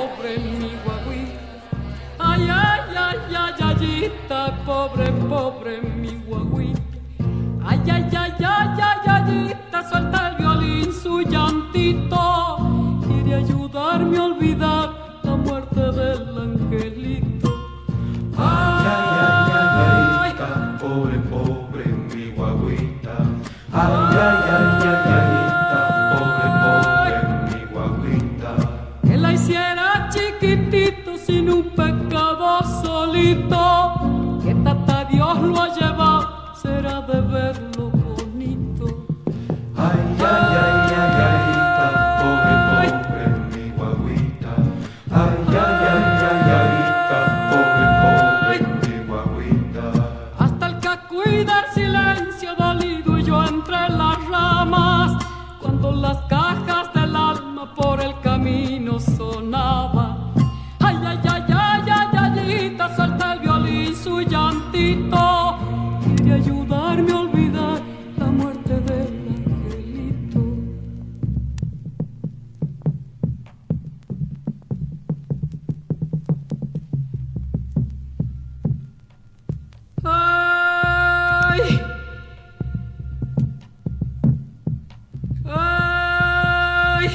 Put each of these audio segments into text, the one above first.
pobre mi guaguita. Ay, ay, ay, ay, ayita, pobre, pobre mi guaguita. Ay, ay, ay, ay, ay, ayita, suelta el violín su llantito. Quiere ayudarme a olvidar la muerte del angelito. Ay, ay, ay, ay, ayita, pobre, pobre mi guaguita. Ay, ay, ay, ay, ayita, pobre, pobre mi guaguita. Que la hiciera chiquitito sin un pecado solito. Que tata Dios lo ha llevado, será de verlo bonito. Ay, ay, ay, ay, ayita, pobre, pobre mi guaguita. Ay, ay, ay, ay, ayita, pobre, pobre mi guaguita. Hasta el que cuida el silencio dolido y yo entre las ramas, cuando las cajas del alma por el camino sonaban. Ay, ay, ay, ay, ay, ayita, suelta el violín su llantito. Quiere ayudarme a olvidar la muerte del angelito. Ay, ay,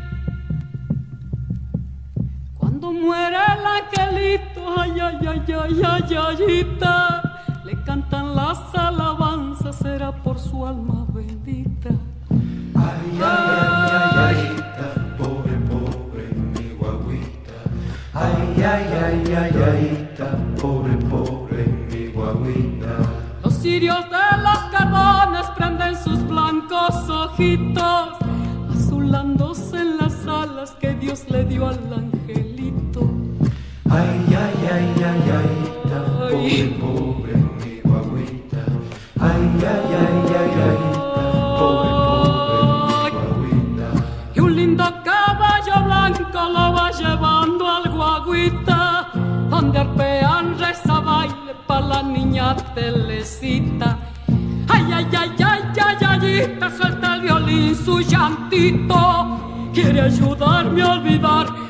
cuando muere el angelito, ay, ay, ay, ay, ay, ayita, le cantan las alabanzas, será por su alma bendita. Ay, ay, ay, ay, ayita, pobre, pobre mi guaguita. Ay, ay, ay, ay, ayita, pobre, pobre mi guaguita. Los cirios de los carbones prenden sus blancos ojitos, azulándose en las alas que Dios le dio al angelito. Ay, ay, ay, ay, ayita, pobre, pobre mi guaguita. Ay, ay, ay, ay, ayita, pobre, pobre mi guaguita. Y un lindo caballo blanco lo va llevando al guaguita, donde arpean reza baile pa' la niña Telecita. Ay, ay, ay, ay, ay, ayita, suelta el violín su llantito. Quiere ayudarme a olvidar